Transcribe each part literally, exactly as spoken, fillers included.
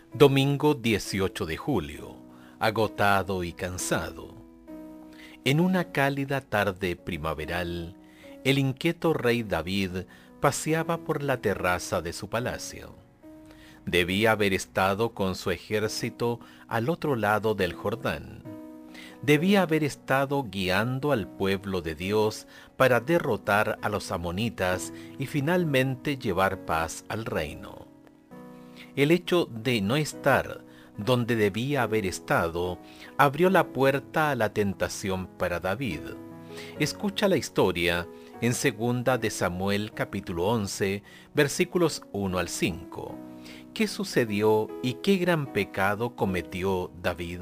Domingo dieciocho de julio, agotado y cansado. En una cálida tarde primaveral, el inquieto rey David paseaba por la terraza de su palacio. Debía haber estado con su ejército al otro lado del Jordán. Debía haber estado guiando al pueblo de Dios para derrotar a los amonitas y finalmente llevar paz al reino. El hecho de no estar donde debía haber estado abrió la puerta a la tentación para David. Escucha la historia en segunda de Samuel capítulo once, versículos uno al cinco. ¿Qué sucedió y qué gran pecado cometió David?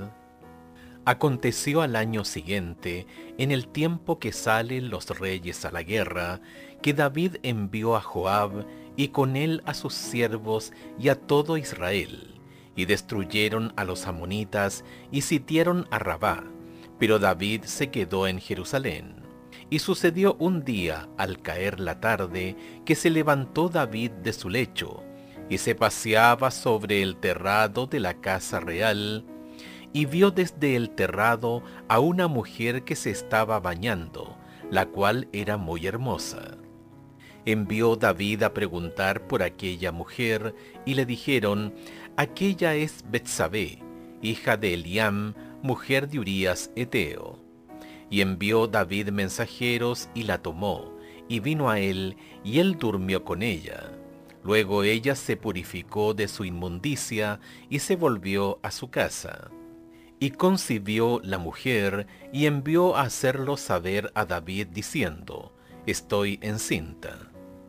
Aconteció al año siguiente, en el tiempo que salen los reyes a la guerra, que David envió a Joab y con él a sus siervos y a todo Israel, y destruyeron a los amonitas y sitiaron a Rabá, pero David se quedó en Jerusalén. Y sucedió un día, al caer la tarde, que se levantó David de su lecho, y se paseaba sobre el terrado de la casa real, y vio desde el terrado a una mujer que se estaba bañando, la cual era muy hermosa. Envió David a preguntar por aquella mujer, y le dijeron: aquella es Betsabé, hija de Eliam, mujer de Urías Eteo. Y envió David mensajeros, y la tomó, y vino a él, y él durmió con ella. Luego ella se purificó de su inmundicia, y se volvió a su casa. Y concibió la mujer, y envió a hacerlo saber a David, diciendo: estoy encinta.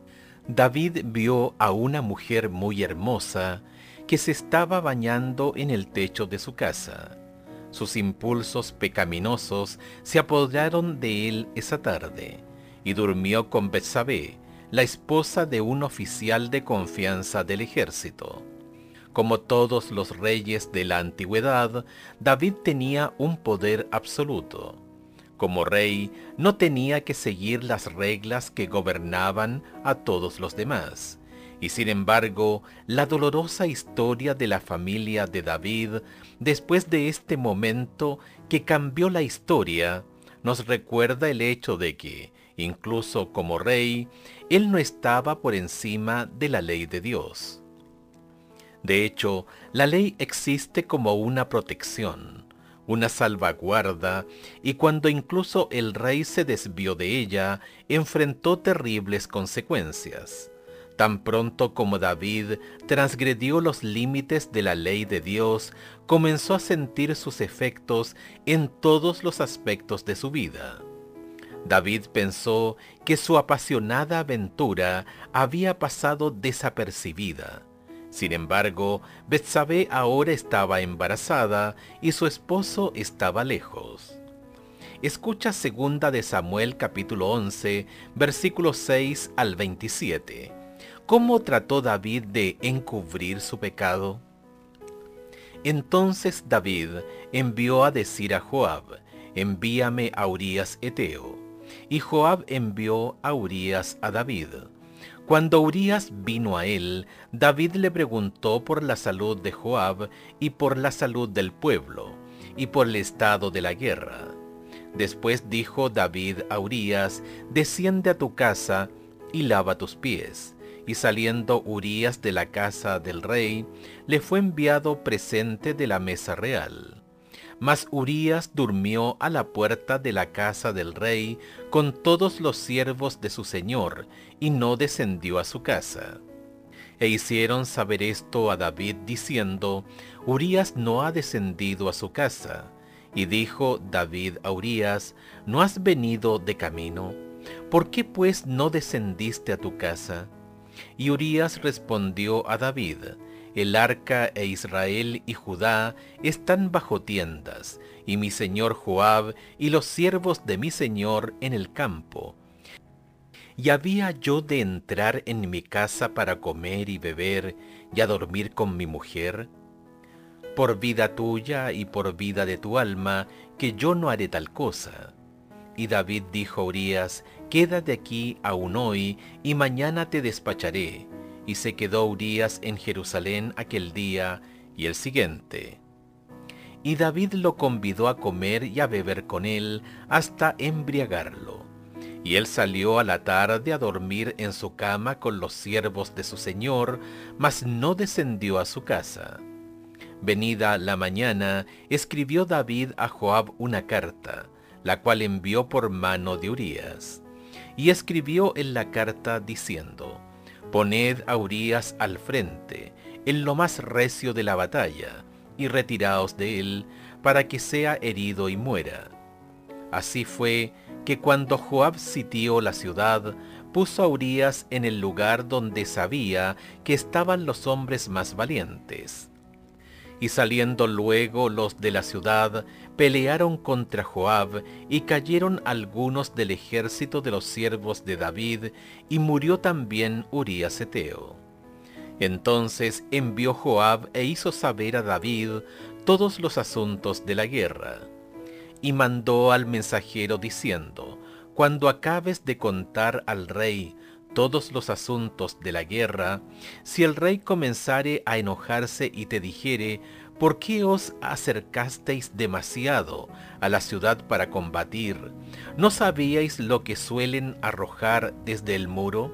David vio a una mujer muy hermosa, que se estaba bañando en el techo de su casa. Sus impulsos pecaminosos se apoderaron de él esa tarde, y durmió con Betsabé, la esposa de un oficial de confianza del ejército. Como todos los reyes de la antigüedad, David tenía un poder absoluto. Como rey, no tenía que seguir las reglas que gobernaban a todos los demás. Y sin embargo, la dolorosa historia de la familia de David, después de este momento que cambió la historia, nos recuerda el hecho de que, incluso como rey, él no estaba por encima de la ley de Dios. De hecho, la ley existe como una protección, una salvaguarda, y cuando incluso el rey se desvió de ella, enfrentó terribles consecuencias. Tan pronto como David transgredió los límites de la ley de Dios, comenzó a sentir sus efectos en todos los aspectos de su vida. David pensó que su apasionada aventura había pasado desapercibida. Sin embargo, Betsabé ahora estaba embarazada y su esposo estaba lejos. Escucha segunda de Samuel capítulo once, versículos seis al veintisiete. ¿Cómo trató David de encubrir su pecado? Entonces David envió a decir a Joab: envíame a Urías Eteo. Y Joab envió a Urías a David. Cuando Urías vino a él, David le preguntó por la salud de Joab y por la salud del pueblo, y por el estado de la guerra. Después dijo David a Urías: desciende a tu casa y lava tus pies. Y saliendo Urías de la casa del rey, le fue enviado presente de la mesa real. Mas Urías durmió a la puerta de la casa del rey con todos los siervos de su señor, y no descendió a su casa. E hicieron saber esto a David, diciendo: Urías no ha descendido a su casa. Y dijo David a Urías: ¿no has venido de camino? ¿Por qué pues no descendiste a tu casa? Y Urías respondió a David: el arca e Israel y Judá están bajo tiendas, y mi señor Joab y los siervos de mi señor en el campo. ¿Y había yo de entrar en mi casa para comer y beber, y a dormir con mi mujer? Por vida tuya y por vida de tu alma, que yo no haré tal cosa. Y David dijo a Urías: quédate aquí aún hoy, y mañana te despacharé. Y se quedó Urías en Jerusalén aquel día, y el siguiente. Y David lo convidó a comer y a beber con él hasta embriagarlo. Y él salió a la tarde a dormir en su cama con los siervos de su señor, mas no descendió a su casa. Venida la mañana, escribió David a Joab una carta, la cual envió por mano de Urías. Y escribió en la carta diciendo: Poned a Urías al frente, en lo más recio de la batalla, y retiraos de él, para que sea herido y muera. Así fue que cuando Joab sitió la ciudad, puso a Urías en el lugar donde sabía que estaban los hombres más valientes. Y saliendo luego los de la ciudad, pelearon contra Joab, y cayeron algunos del ejército de los siervos de David, y murió también Urías heteo. Entonces envió Joab e hizo saber a David todos los asuntos de la guerra. Y mandó al mensajero diciendo: Cuando acabes de contar al rey todos los asuntos de la guerra, si el rey comenzare a enojarse y te dijere: ¿Por qué os acercasteis demasiado a la ciudad para combatir? ¿No sabíais lo que suelen arrojar desde el muro?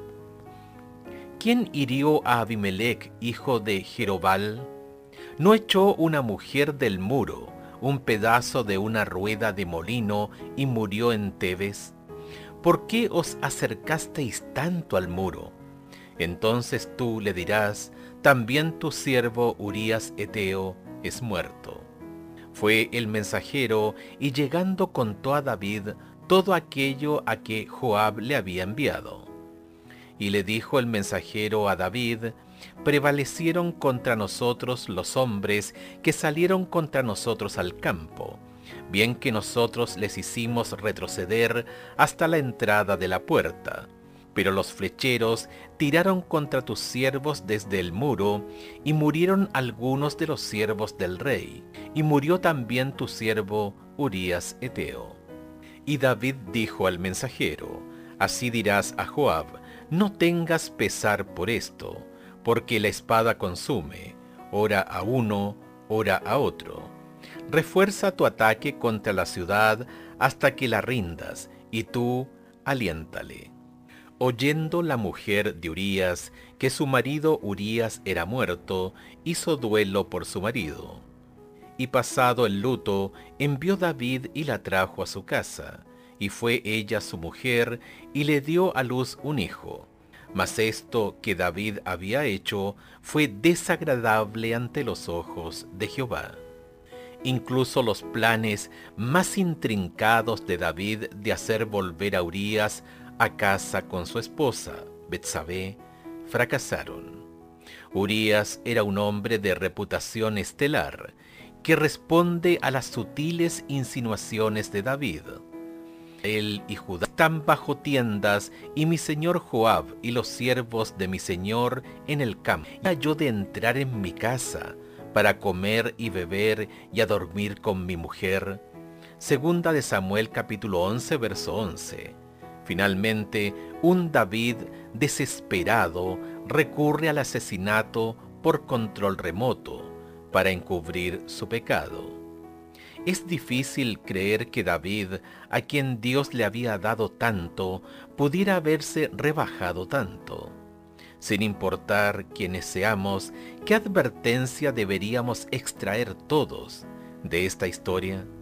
¿Quién hirió a Abimelech, hijo de Jerobal? ¿No echó una mujer del muro un pedazo de una rueda de molino y murió en Tebes? ¿Por qué os acercasteis tanto al muro? Entonces tú le dirás: también tu siervo Urías heteo es muerto. Fue el mensajero, y llegando contó a David todo aquello a que Joab le había enviado. Y le dijo el mensajero a David: prevalecieron contra nosotros los hombres que salieron contra nosotros al campo, bien que nosotros les hicimos retroceder hasta la entrada de la puerta. Pero los flecheros tiraron contra tus siervos desde el muro, y murieron algunos de los siervos del rey, y murió también tu siervo Urías heteo. Y David dijo al mensajero: así dirás a Joab: no tengas pesar por esto, porque la espada consume, ora a uno, ora a otro. Refuerza tu ataque contra la ciudad hasta que la rindas, y tú aliéntale. Oyendo la mujer de Urías que su marido Urías era muerto, hizo duelo por su marido. Y pasado el luto, envió David y la trajo a su casa, y fue ella su mujer, y le dio a luz un hijo. Mas esto que David había hecho fue desagradable ante los ojos de Jehová. Incluso los planes más intrincados de David de hacer volver a Urías a casa con su esposa, Betsabé, fracasaron. Urías era un hombre de reputación estelar, que responde a las sutiles insinuaciones de David. Él y Judá están bajo tiendas, y mi señor Joab y los siervos de mi señor en el campo. ¿Y yo de entrar en mi casa para comer y beber y a dormir con mi mujer? Segunda de Samuel capítulo once, verso once. Finalmente, un David desesperado recurre al asesinato por control remoto para encubrir su pecado. Es difícil creer que David, a quien Dios le había dado tanto, pudiera haberse rebajado tanto. Sin importar quiénes seamos, ¿qué advertencia deberíamos extraer todos de esta historia?